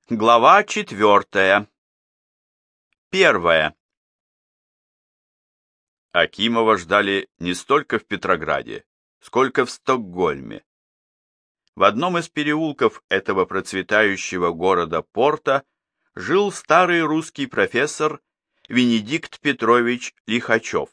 Глава 4. 1. Акимова ждали не столько в Петрограде, сколько в Стокгольме. В одном из переулков этого процветающего города-порта жил старый русский профессор Венедикт Петрович Лихачев.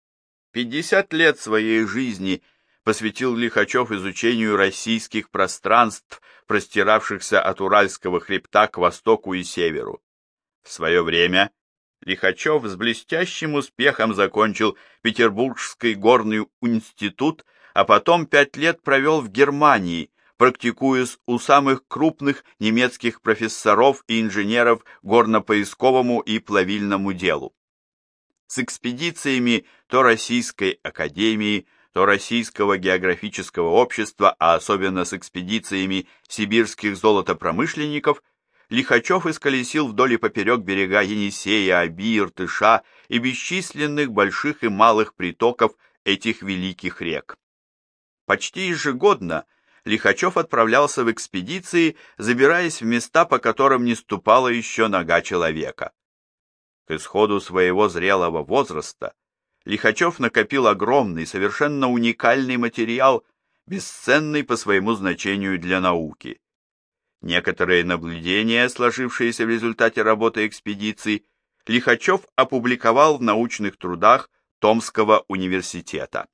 50 лет своей жизни посвятил Лихачев изучению российских пространств, простиравшихся от Уральского хребта к востоку и северу. В свое время Лихачев с блестящим успехом закончил Петербургский горный институт, а потом 5 лет провел в Германии, практикуясь у самых крупных немецких профессоров и инженеров горно-поисковому и плавильному делу. С экспедициями то Российской академии, то Российского географического общества, а особенно с экспедициями сибирских золотопромышленников, Лихачев исколесил вдоль и поперек берега Енисея, Оби, Иртыша и бесчисленных больших и малых притоков этих великих рек. Почти ежегодно Лихачев отправлялся в экспедиции, забираясь в места, по которым не ступала еще нога человека. К исходу своего зрелого возраста Лихачев накопил огромный, совершенно уникальный материал, бесценный по своему значению для науки. Некоторые наблюдения, сложившиеся в результате работы экспедиций, Лихачев опубликовал в научных трудах Томского университета.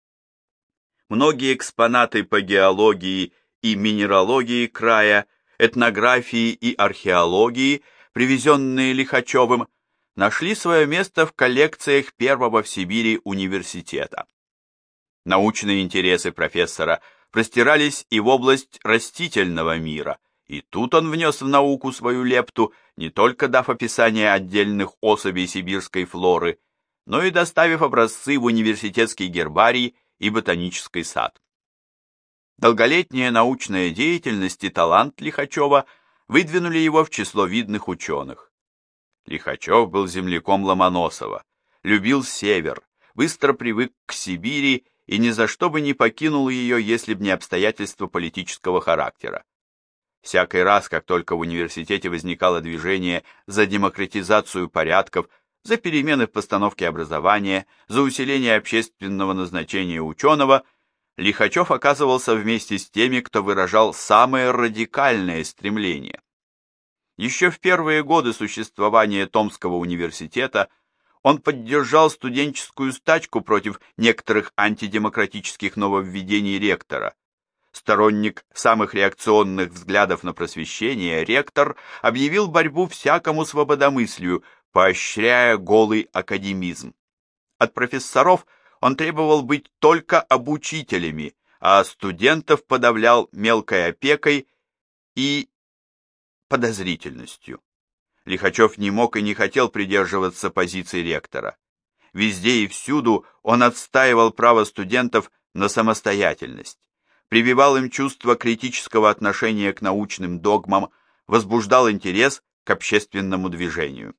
Многие экспонаты по геологии и минералогии края, этнографии и археологии, привезенные Лихачевым, нашли свое место в коллекциях первого в Сибири университета. Научные интересы профессора простирались и в область растительного мира, и тут он внес в науку свою лепту, не только дав описание отдельных особей сибирской флоры, но и доставив образцы в университетский гербарий и ботанический сад. Долголетняя научная деятельность и талант Лихачева выдвинули его в число видных ученых. Лихачев был земляком Ломоносова, любил север, быстро привык к Сибири и ни за что бы не покинул ее, если б не обстоятельства политического характера. Всякий раз, как только в университете возникало движение за демократизацию порядков, за перемены в постановке образования, за усиление общественного назначения ученого, Лихачев оказывался вместе с теми, кто выражал самые радикальные стремления. Еще в первые годы существования Томского университета он поддержал студенческую стачку против некоторых антидемократических нововведений ректора. Сторонник самых реакционных взглядов на просвещение, ректор объявил борьбу всякому свободомыслию, поощряя голый академизм. От профессоров он требовал быть только обучителями, а студентов подавлял мелкой опекой и подозрительностью. Лихачев не мог и не хотел придерживаться позиций ректора. Везде и всюду он отстаивал право студентов на самостоятельность, прививал им чувство критического отношения к научным догмам, возбуждал интерес к общественному движению.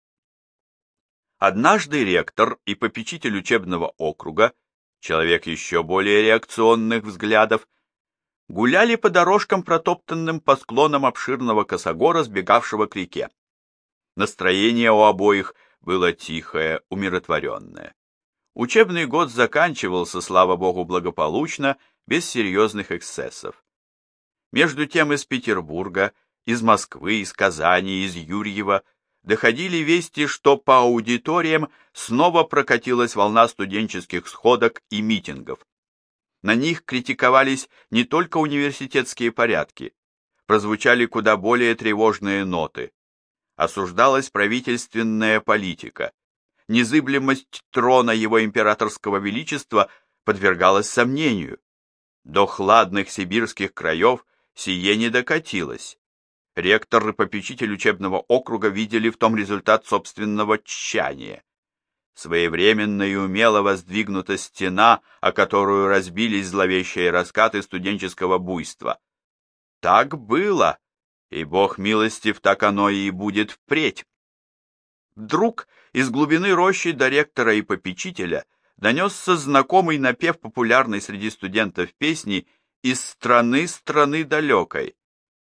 Однажды ректор и попечитель учебного округа, человек еще более реакционных взглядов, гуляли по дорожкам, протоптанным по склонам обширного косогора, сбегавшего к реке. Настроение у обоих было тихое, умиротворенное. Учебный год заканчивался, слава богу, благополучно, без серьезных эксцессов. Между тем из Петербурга, из Москвы, из Казани, из Юрьева доходили вести, что по аудиториям снова прокатилась волна студенческих сходок и митингов. На них критиковались не только университетские порядки, прозвучали куда более тревожные ноты. Осуждалась правительственная политика. Незыблемость трона его императорского величества подвергалась сомнению. До хладных сибирских краев сие не докатилось. Ректор и попечитель учебного округа видели в том результат собственного тщания. Своевременно и умело воздвигнута стена, о которую разбились зловещие раскаты студенческого буйства. Так было, и Бог милостив, так оно и будет впредь. Вдруг из глубины рощи до ректора и попечителя донесся знакомый напев популярной среди студентов песни «Из страны далекой».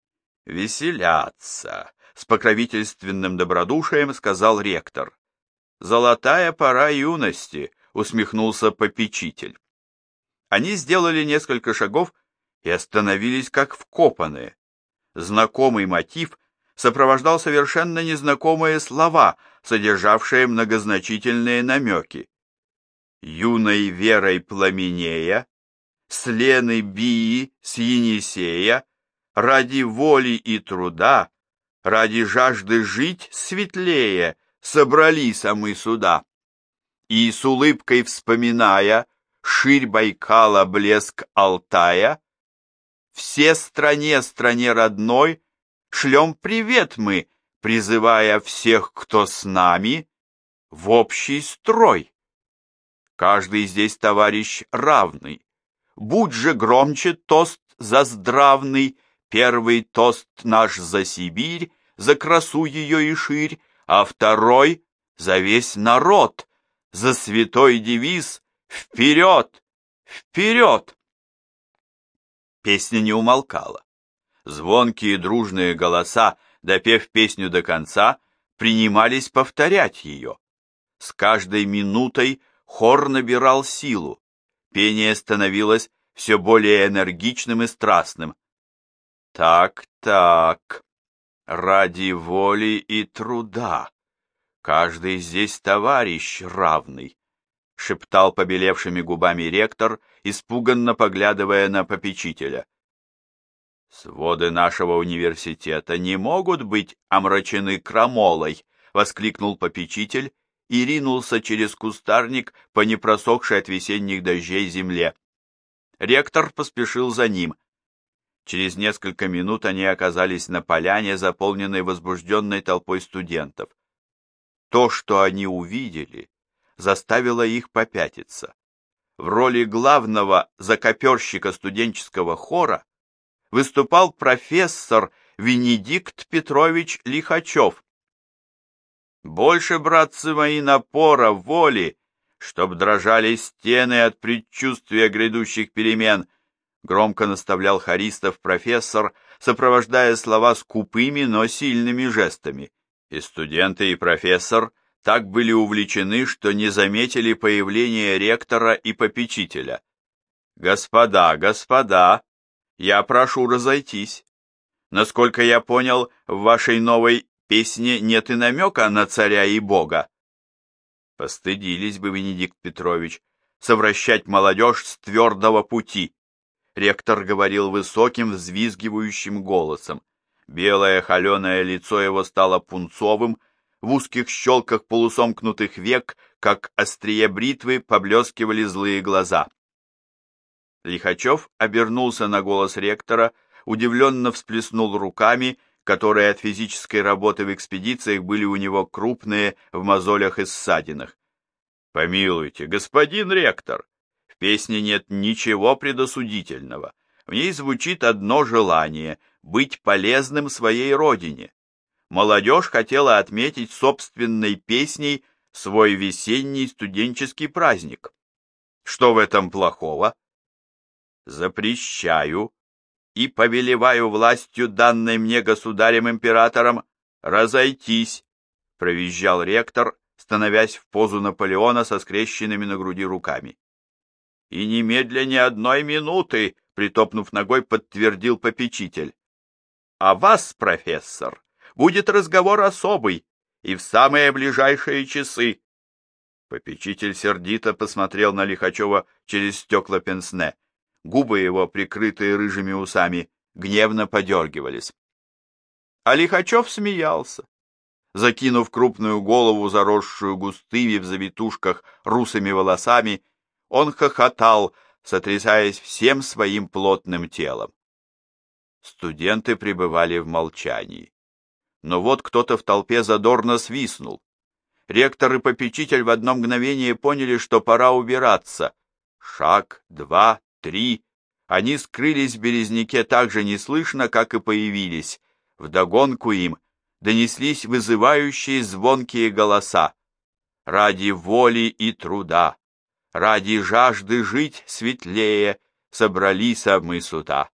«Веселятся», — с покровительственным добродушием сказал ректор. «Золотая пора юности», — усмехнулся попечитель. Они сделали несколько шагов и остановились как вкопанные. Знакомый мотив сопровождал совершенно незнакомые слова, содержавшие многозначительные намеки. «Юной верой пламенея, с Лены Бии, с Енисея, ради воли и труда, ради жажды жить светлее, собрались мы сюда. И с улыбкой вспоминая ширь Байкала, блеск Алтая, все стране родной шлем привет мы, призывая всех, кто с нами, в общий строй. Каждый здесь товарищ равный. Будь же громче тост за здравный, первый тост наш за Сибирь, за красу ее и ширь, а второй за весь народ, за святой девиз «Вперед! Вперед!». Песня не умолкала. Звонкие дружные голоса, допев песню до конца, принимались повторять ее. С каждой минутой хор набирал силу. Пение становилось все более энергичным и страстным. «Так, ради воли и труда. Каждый здесь товарищ равный», — шептал побелевшими губами ректор, испуганно поглядывая на попечителя. «Своды нашего университета не могут быть омрачены крамолой», — воскликнул попечитель и ринулся через кустарник по непросохшей от весенних дождей земле. Ректор поспешил за ним. Через несколько минут они оказались на поляне, заполненной возбужденной толпой студентов. То, что они увидели, заставило их попятиться. В роли главного закоперщика студенческого хора выступал профессор Венедикт Петрович Лихачев. «Больше, братцы мои, напора, воли, чтоб дрожали стены от предчувствия грядущих перемен», громко наставлял хористов профессор, сопровождая слова скупыми, но сильными жестами. И студенты, и профессор так были увлечены, что не заметили появления ректора и попечителя. «Господа, я прошу разойтись. Насколько я понял, в вашей новой песне нет и намека на царя и бога». Постыдились бы, Венедикт Петрович, совращать молодежь с твердого пути. Ректор говорил высоким, взвизгивающим голосом. Белое холеное лицо его стало пунцовым, в узких щелках полусомкнутых век, как острие бритвы, поблескивали злые глаза. Лихачев обернулся на голос ректора, удивленно всплеснул руками, которые от физической работы в экспедициях были у него крупные в мозолях и ссадинах. «Помилуйте, господин ректор, в песне нет ничего предосудительного. В ней звучит одно желание — быть полезным своей родине. Молодежь хотела отметить собственной песней свой весенний студенческий праздник. Что в этом плохого? Запрещаю и повелеваю властью, данной мне государем-императором, разойтись», — провизжал ректор, становясь в позу Наполеона со скрещенными на груди руками. «И немедленно одной минуты», — притопнув ногой, подтвердил попечитель. «А вас, профессор, будет разговор особый и в самые ближайшие часы». Попечитель сердито посмотрел на Лихачева через стекла пенсне. Губы его, прикрытые рыжими усами, гневно подергивались. А Лихачев смеялся. Закинув крупную голову, заросшую густыми в завитушках русыми волосами, он хохотал, сотрясаясь всем своим плотным телом. Студенты пребывали в молчании. Но вот кто-то в толпе задорно свистнул. Ректор и попечитель в одно мгновение поняли, что пора убираться. Шаг, два, три. Они скрылись в березняке так же неслышно, как и появились. Вдогонку им донеслись вызывающие звонкие голоса. «Ради воли и труда, ради жажды жить светлее, собрались мы сюда».